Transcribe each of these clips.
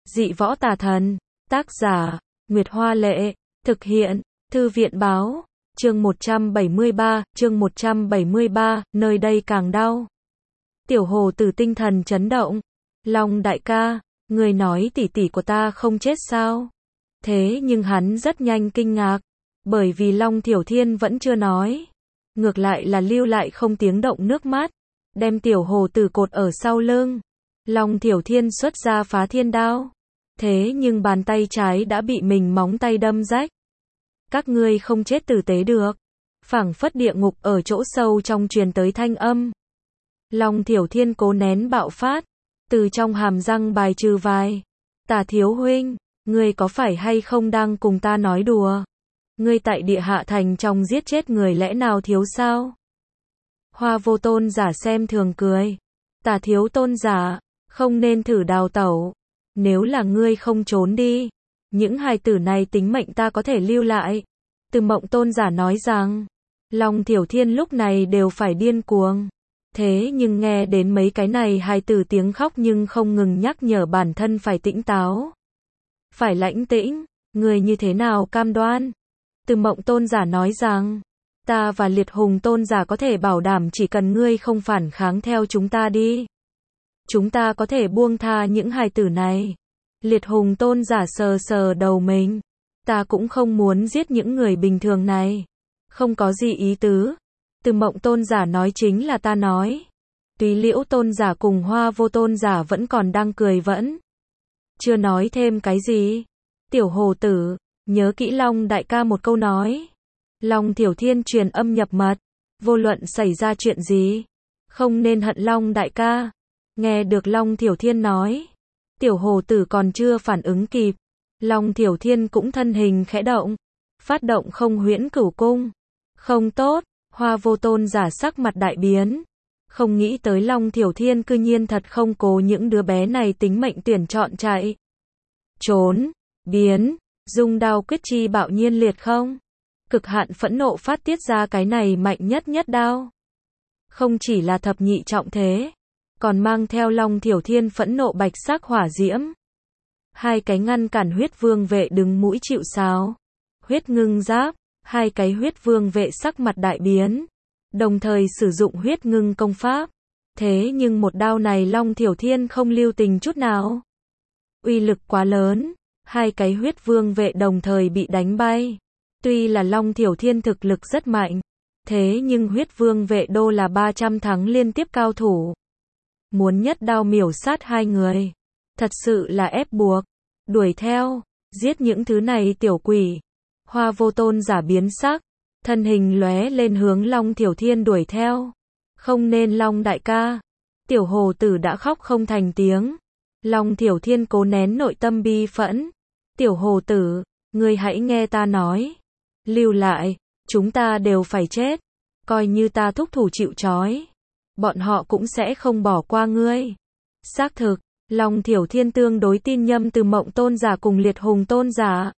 Dị võ tà thần. Tác giả, Nguyệt Hoa Lệ. Thực hiện, Thư viện Báo. Chương 173, nơi đây càng đau. Tiểu hồ tử tinh thần chấn động. Long đại ca, người nói tỷ tỷ của ta không chết sao? Thế nhưng hắn rất nhanh kinh ngạc, bởi vì Long Thiểu Thiên vẫn chưa nói. Ngược lại là lưu lại không tiếng động nước mắt, đem tiểu hồ tử cột ở sau lưng. Long Thiểu Thiên xuất ra phá thiên đao. Thế nhưng bàn tay trái đã bị mình móng tay đâm rách. Các ngươi không chết tử tế được. Phảng phất địa ngục ở chỗ sâu trong truyền tới thanh âm. Long Thiểu Thiên cố nén bạo phát, từ trong hàm răng bài trừ vài. Tả thiếu huynh, ngươi có phải hay không đang cùng ta nói đùa? Ngươi tại địa hạ thành trong giết chết người lẽ nào thiếu sao? Hoa vô tôn giả xem thường cười. Tả thiếu tôn giả, không nên thử đào tẩu. Nếu là ngươi không trốn đi, những hài tử này tính mệnh ta có thể lưu lại. Từ Mộng tôn giả nói rằng, Long Thiểu Thiên lúc này đều phải điên cuồng. Thế nhưng nghe đến mấy cái này hài tử tiếng khóc nhưng không ngừng nhắc nhở bản thân phải tĩnh táo. Phải lãnh tĩnh, người như thế nào cam đoan? Từ Mộng tôn giả nói rằng, ta và Liệt Hùng tôn giả có thể bảo đảm chỉ cần ngươi không phản kháng theo chúng ta đi. Chúng ta có thể buông tha những hài tử này. Liệt Hùng tôn giả sờ sờ đầu mình. Ta cũng không muốn giết những người bình thường này. Không có gì ý tứ. Từ Mộng tôn giả nói chính là ta nói. Túy Liễu tôn giả cùng Hoa vô tôn giả vẫn còn đang cười vẫn. Chưa nói thêm cái gì. Tiểu hồ tử, nhớ kỹ Long đại ca một câu nói. Long Thiểu Thiên truyền âm nhập mật. Vô luận xảy ra chuyện gì, không nên hận Long đại ca. Nghe được Long Thiểu Thiên nói, tiểu hồ tử còn chưa phản ứng kịp. Long Thiểu Thiên cũng thân hình khẽ động, phát động không huyễn cửu cung. Không tốt, Hoa vô tôn giả sắc mặt đại biến. Không nghĩ tới Long Thiểu Thiên cư nhiên thật không cố những đứa bé này tính mệnh tuyển chọn chạy. Trốn, biến, dung đao quyết chi bạo nhiên liệt không. Cực hạn phẫn nộ phát tiết ra cái này mạnh nhất đao. Không chỉ là thập nhị trọng thế, còn mang theo Long Thiểu Thiên phẫn nộ bạch sắc hỏa diễm. Hai cái ngăn cản huyết vương vệ đứng mũi chịu sào. Huyết ngưng giáp, hai cái huyết vương vệ sắc mặt đại biến, đồng thời sử dụng huyết ngưng công pháp. Thế nhưng một đao này Long Thiểu Thiên không lưu tình chút nào. Uy lực quá lớn, hai cái huyết vương vệ đồng thời bị đánh bay. Tuy là Long Thiểu Thiên thực lực rất mạnh, thế nhưng huyết vương vệ đô là 300 thắng liên tiếp cao thủ. Muốn nhất đao miểu sát hai người, thật sự là ép buộc. Đuổi theo, giết những thứ này tiểu quỷ. Hoa vô tôn giả biến sắc, thân hình lóe lên hướng Long Thiểu Thiên đuổi theo. Không nên Long đại ca. Tiểu hồ tử đã khóc không thành tiếng. Long Thiểu Thiên cố nén nội tâm bi phẫn. Tiểu hồ tử, ngươi hãy nghe ta nói. Lưu lại, chúng ta đều phải chết. Coi như ta thúc thủ chịu trói, bọn họ cũng sẽ không bỏ qua ngươi. Xác thực, Long Thiểu Thiên tương đối tin nhầm Từ Mộng tôn giả cùng Liệt Hùng tôn giả.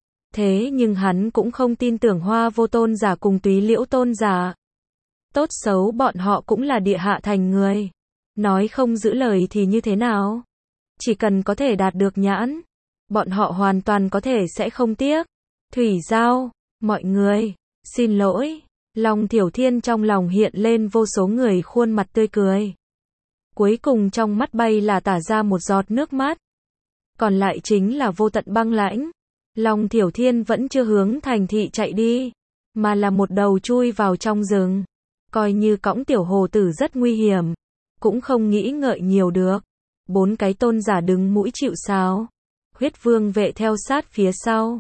Thế nhưng hắn cũng không tin tưởng Hoa vô tôn giả cùng Túy Liễu tôn giả. Tốt xấu bọn họ cũng là địa hạ thành người. Nói không giữ lời thì như thế nào? Chỉ cần có thể đạt được nhãn, bọn họ hoàn toàn có thể sẽ không tiếc. Thủy Giao, mọi người, xin lỗi. Long Thiểu Thiên trong lòng hiện lên vô số người khuôn mặt tươi cười. Cuối cùng trong mắt bay là tả ra một giọt nước mắt. Còn lại chính là vô tận băng lãnh. Long Thiểu Thiên vẫn chưa hướng thành thị chạy đi, mà là một đầu chui vào trong rừng. Coi như cõng tiểu hồ tử rất nguy hiểm, cũng không nghĩ ngợi nhiều được. 4 cái tôn giả đứng mũi chịu sào. Huyết vương vệ theo sát phía sau.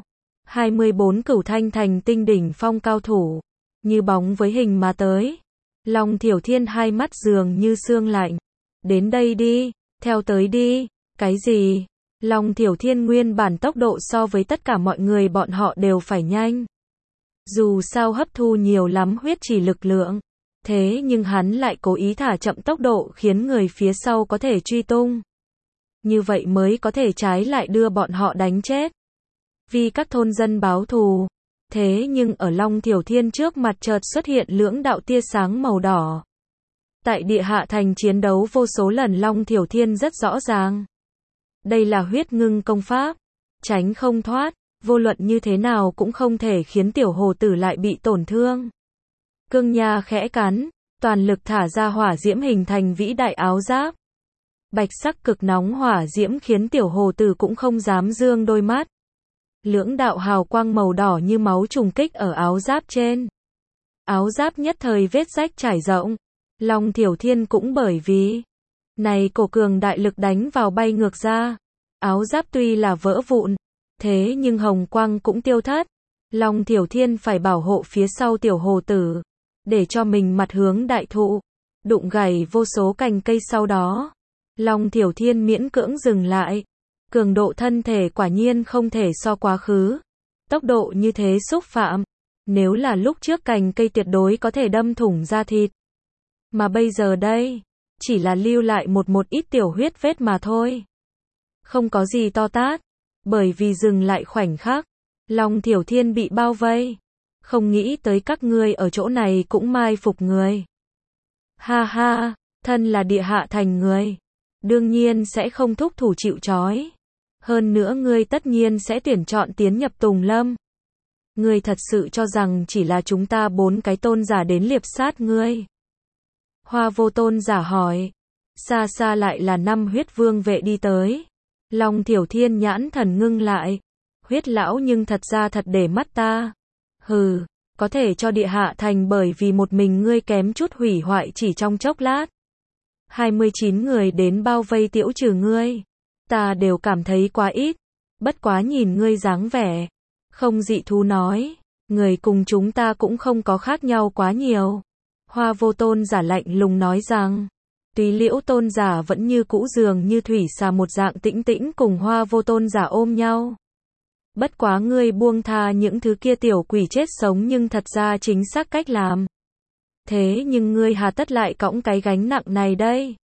24 cửu thanh thành tinh đỉnh phong cao thủ, như bóng với hình mà tới. Long Thiểu Thiên hai mắt dường như xương lạnh. Đến đây đi, theo tới đi. Cái gì? Long Thiểu Thiên nguyên bản tốc độ so với tất cả mọi người bọn họ đều phải nhanh. Dù sao hấp thu nhiều lắm huyết chỉ lực lượng, thế nhưng hắn lại cố ý thả chậm tốc độ khiến người phía sau có thể truy tung. Như vậy mới có thể trái lại đưa bọn họ đánh chết. Vì các thôn dân báo thù. Thế nhưng ở Long Thiểu Thiên trước mặt chợt xuất hiện lưỡng đạo tia sáng màu đỏ. Tại địa hạ thành chiến đấu vô số lần Long Thiểu Thiên rất rõ ràng. Đây là huyết ngưng công pháp. Tránh không thoát, vô luận như thế nào cũng không thể khiến tiểu hồ tử lại bị tổn thương. Cương Nha khẽ cắn, toàn lực thả ra hỏa diễm hình thành vĩ đại áo giáp. Bạch sắc cực nóng hỏa diễm khiến tiểu hồ tử cũng không dám dương đôi mắt. Lưỡng đạo hào quang màu đỏ như máu trùng kích ở áo giáp trên. Áo giáp nhất thời vết rách trải rộng. Long Thiểu Thiên cũng bởi vì này cổ cường đại lực đánh vào bay ngược ra. Áo giáp tuy là vỡ vụn, thế nhưng hồng quang cũng tiêu thất. Long Thiểu Thiên phải bảo hộ phía sau tiểu hồ tử, để cho mình mặt hướng đại thụ, đụng gãy vô số cành cây sau đó. Long Thiểu Thiên miễn cưỡng dừng lại. Cường độ thân thể quả nhiên không thể so quá khứ. Tốc độ như thế xúc phạm. Nếu là lúc trước cành cây tuyệt đối có thể đâm thủng da thịt. Mà bây giờ đây, chỉ là lưu lại một ít tiểu huyết vết mà thôi. Không có gì to tát. Bởi vì dừng lại khoảnh khắc, Long Thiểu Thiên bị bao vây. Không nghĩ tới các ngươi ở chỗ này cũng mai phục người. Ha ha, thân là địa hạ thành người. Đương nhiên sẽ không thúc thủ chịu trói. Hơn nữa ngươi tất nhiên sẽ tuyển chọn tiến nhập Tùng Lâm. Ngươi thật sự cho rằng chỉ là chúng ta 4 cái tôn giả đến liệp sát ngươi. Hoa Vô tôn giả hỏi. Xa xa lại là 5 huyết vương vệ đi tới. Long Thiểu Thiên nhãn thần ngưng lại. Huyết lão nhưng thật ra thật để mắt ta. Hừ, có thể cho địa hạ thành bởi vì một mình ngươi kém chút hủy hoại chỉ trong chốc lát. 29 người đến bao vây tiễu trừ ngươi. Ta đều cảm thấy quá ít. Bất quá nhìn ngươi dáng vẻ. Không dị thú nói. Người cùng chúng ta cũng không có khác nhau quá nhiều. Hoa Vô tôn giả lạnh lùng nói rằng. Tuy Liễu tôn giả vẫn như cũ dường như thủy xà một dạng tĩnh tĩnh cùng Hoa Vô tôn giả ôm nhau. Bất quá ngươi buông tha những thứ kia tiểu quỷ chết sống nhưng thật ra chính xác cách làm. Thế nhưng ngươi hà tất lại cõng cái gánh nặng này đây?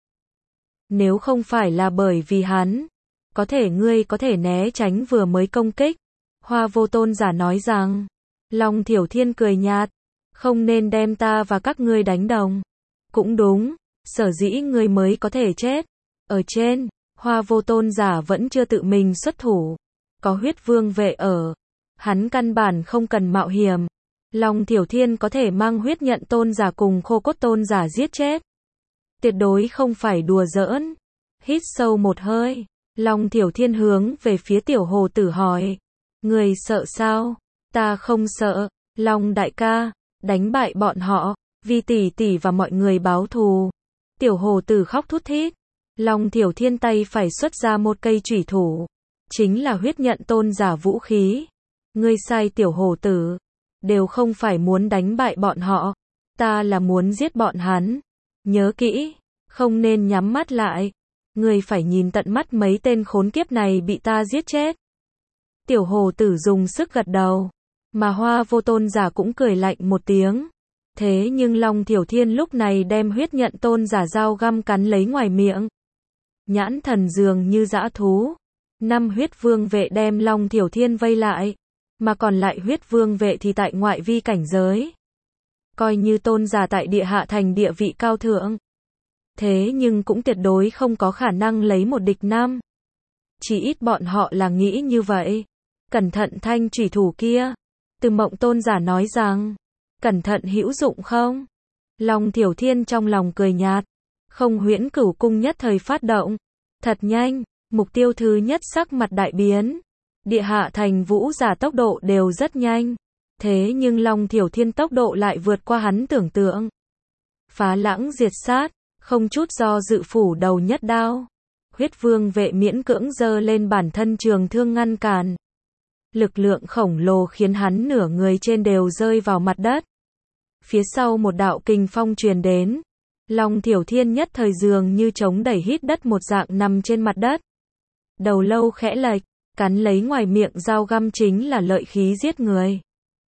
Nếu không phải là bởi vì hắn, có thể ngươi có thể né tránh vừa mới công kích. Hoa Vô tôn giả nói rằng. Long Thiểu Thiên cười nhạt. Không nên đem ta và các ngươi đánh đồng. Cũng đúng, sở dĩ ngươi mới có thể chết. Ở trên, Hoa Vô tôn giả vẫn chưa tự mình xuất thủ. Có huyết vương vệ ở. Hắn căn bản không cần mạo hiểm. Long Thiểu Thiên có thể mang huyết nhận tôn giả cùng khô cốt tôn giả giết chết. Tuyệt đối không phải đùa giỡn. Hít sâu một hơi. Long Thiểu Thiên hướng về phía tiểu hồ tử hỏi. Người sợ sao? Ta không sợ. Long đại ca, đánh bại bọn họ. Vì tỷ tỷ và mọi người báo thù. Tiểu hồ tử khóc thút thít. Long Thiểu Thiên tay phải xuất ra một cây chủy thủ. Chính là huyết nhận tôn giả vũ khí. Ngươi sai tiểu hồ tử. Đều không phải muốn đánh bại bọn họ. Ta là muốn giết bọn hắn. Nhớ kỹ, không nên nhắm mắt lại. Ngươi phải nhìn tận mắt mấy tên khốn kiếp này bị ta giết chết. Tiểu hồ tử dùng sức gật đầu. Mà Hoa Vô tôn giả cũng cười lạnh một tiếng. Thế nhưng Long Thiểu Thiên lúc này đem huyết nhận tôn giả dao găm cắn lấy ngoài miệng. Nhãn thần dường như dã thú. 5 huyết vương vệ đem Long Thiểu Thiên vây lại. Mà còn lại huyết vương vệ thì tại ngoại vi cảnh giới. Coi như tôn giả tại địa hạ thành địa vị cao thượng. Thế nhưng cũng tuyệt đối không có khả năng lấy một địch 5. Chỉ ít bọn họ là nghĩ như vậy. Cẩn thận thanh chủy thủ kia. Từ Mộng tôn giả nói rằng. Cẩn thận hữu dụng không? Long Thiểu Thiên trong lòng cười nhạt. Không Huyễn Cửu cung nhất thời phát động. Thật nhanh, mục tiêu thứ nhất sắc mặt đại biến. Địa hạ thành vũ giả tốc độ đều rất nhanh. Thế nhưng Long Thiểu Thiên tốc độ lại vượt qua hắn tưởng tượng. Phá lãng diệt sát, không chút do dự phủ đầu nhất đao. Huyết vương vệ miễn cưỡng giơ lên bản thân trường thương ngăn cản. Lực lượng khổng lồ khiến hắn nửa người trên đều rơi vào mặt đất. Phía sau một đạo kình phong truyền đến. Long Thiểu Thiên nhất thời dường như chống đẩy hít đất một dạng nằm trên mặt đất. Đầu lâu khẽ lệch, cắn lấy ngoài miệng dao găm chính là lợi khí giết người.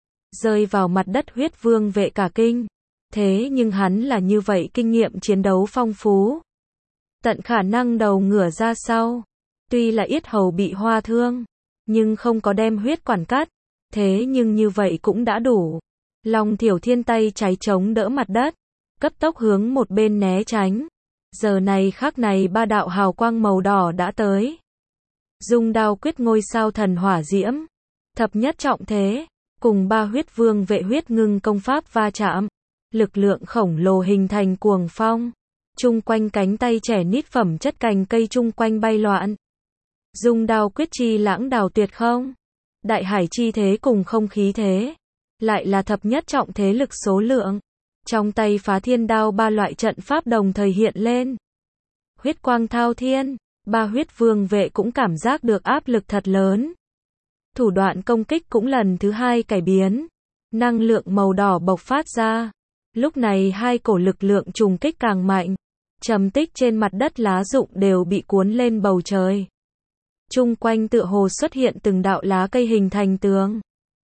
Rơi vào mặt đất huyết vương vệ cả kinh. Thế nhưng hắn là như vậy kinh nghiệm chiến đấu phong phú. Tận khả năng đầu ngửa ra sau. Tuy là yết hầu bị hoa thương, nhưng không có đem huyết quản cắt. Thế nhưng như vậy cũng đã đủ. Long Thiểu Thiên tay trái chống đỡ mặt đất. Cấp tốc hướng một bên né tránh. Giờ này khắc này 3 đạo hào quang màu đỏ đã tới. Dung đao quyết ngôi sao thần hỏa diễm. Thập nhất trọng thế. Cùng ba huyết vương vệ huyết ngưng công pháp va chạm. Lực lượng khổng lồ hình thành cuồng phong. Chung quanh cánh tay trẻ nít phẩm chất cành cây chung quanh bay loạn. Dung đao quyết chi lãng đào tuyệt không. Đại hải chi thế cùng không khí thế. Lại là thập nhất trọng thế lực số lượng. Trong tay phá thiên đao ba loại trận pháp đồng thời hiện lên. Huyết quang thao thiên. Ba huyết vương vệ cũng cảm giác được áp lực thật lớn. Thủ đoạn công kích cũng lần thứ hai cải biến. Năng lượng màu đỏ bộc phát ra. Lúc này hai cổ lực lượng trùng kích càng mạnh. Trầm tích trên mặt đất lá rụng đều bị cuốn lên bầu trời. Chung quanh tựa hồ xuất hiện từng đạo lá cây hình thành tường.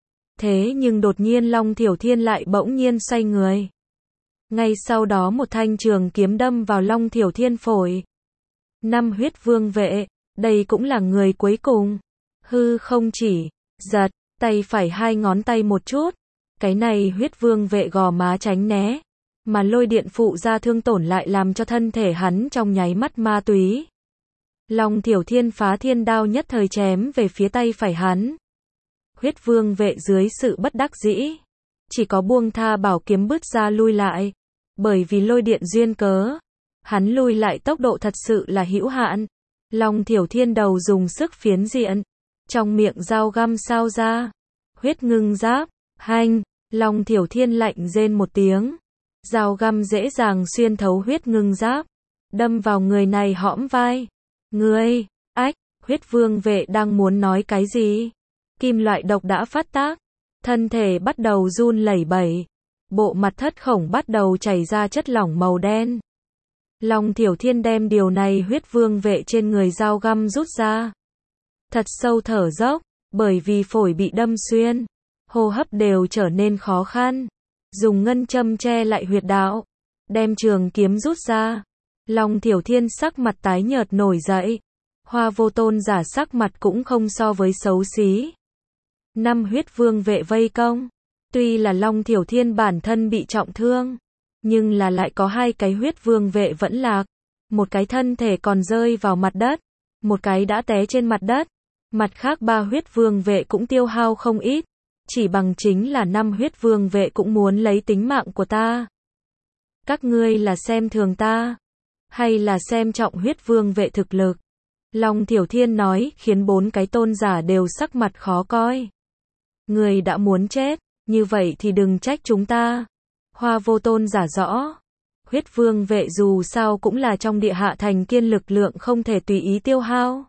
Thế nhưng đột nhiên Long Thiểu Thiên lại bỗng nhiên xoay người. Ngay sau đó một thanh trường kiếm đâm vào Long Thiểu Thiên phổi. Năm huyết vương vệ, đây cũng là người cuối cùng. Hư không chỉ, giật, tay phải hai ngón tay một chút. Cái này huyết vương vệ gò má tránh né. Mà lôi điện phụ ra thương tổn lại làm cho thân thể hắn trong nháy mắt ma túy. Long Thiểu Thiên phá thiên đao nhất thời chém về phía tay phải hắn. Huyết vương vệ dưới sự bất đắc dĩ. Chỉ có buông tha bảo kiếm bứt ra lui lại. Bởi vì lôi điện duyên cớ. Hắn lui lại tốc độ thật sự là hữu hạn. Long Thiểu Thiên đầu dùng sức phiến diện. Trong miệng dao găm sao ra. Huyết ngưng giáp, hanh. Long Thiểu Thiên lạnh rên một tiếng. Dao găm dễ dàng xuyên thấu huyết ngưng giáp. Đâm vào người này hõm vai. Ngươi, ách, huyết vương vệ đang muốn nói cái gì? Kim loại độc đã phát tác. Thân thể bắt đầu run lẩy bẩy. Bộ mặt thất khổng bắt đầu chảy ra chất lỏng màu đen. Long Thiểu Thiên đem điều này huyết vương vệ trên người dao găm rút ra. Thật sâu thở dốc, bởi vì phổi bị đâm xuyên. Hô hấp đều trở nên khó khăn. Dùng ngân châm che lại huyệt đạo. Đem trường kiếm rút ra. Long Thiểu Thiên sắc mặt tái nhợt nổi dậy. Hoa Vô Tôn giả sắc mặt cũng không so với xấu xí. Năm huyết vương vệ vây công. Tuy là Long Thiểu Thiên bản thân bị trọng thương. Nhưng là lại có hai cái huyết vương vệ vẫn lạc. Một cái thân thể còn rơi vào mặt đất. Một cái đã té trên mặt đất. Mặt khác ba huyết vương vệ cũng tiêu hao không ít. Chỉ bằng chính là năm huyết vương vệ cũng muốn lấy tính mạng của ta. Các ngươi là xem thường ta. Hay là xem trọng huyết vương vệ thực lực. Long Thiểu Thiên nói khiến bốn cái tôn giả đều sắc mặt khó coi. Người đã muốn chết. Như vậy thì đừng trách chúng ta. Hoa Vô Tôn giả rõ. Huyết vương vệ dù sao cũng là trong địa hạ thành kiên lực lượng không thể tùy ý tiêu hao.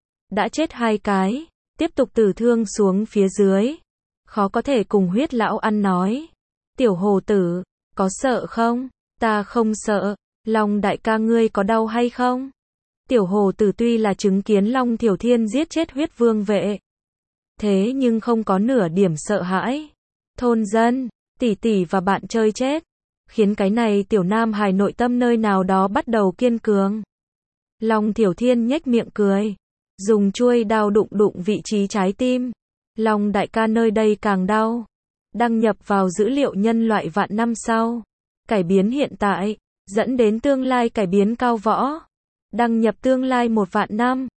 Đã chết hai cái. Tiếp tục tử thương xuống phía dưới. Khó có thể cùng huyết lão ăn nói. Tiểu hồ tử, có sợ không? Ta không sợ. Long đại ca ngươi có đau hay không? Tiểu hồ tử tuy là chứng kiến Long Thiểu Thiên giết chết huyết vương vệ. Thế nhưng không có nửa điểm sợ hãi. Thôn dân, tỷ tỷ và bạn chơi chết. Khiến cái này tiểu nam hài nội tâm nơi nào đó bắt đầu kiên cường. Long Thiểu Thiên nhếch miệng cười. Dùng chuôi đao đụng đụng vị trí trái tim. Long đại ca nơi đây càng đau. Đăng nhập vào dữ liệu nhân loại vạn năm sau. Cải biến hiện tại. Dẫn đến tương lai cải biến cao võ. Đăng nhập tương lai 1 vạn năm.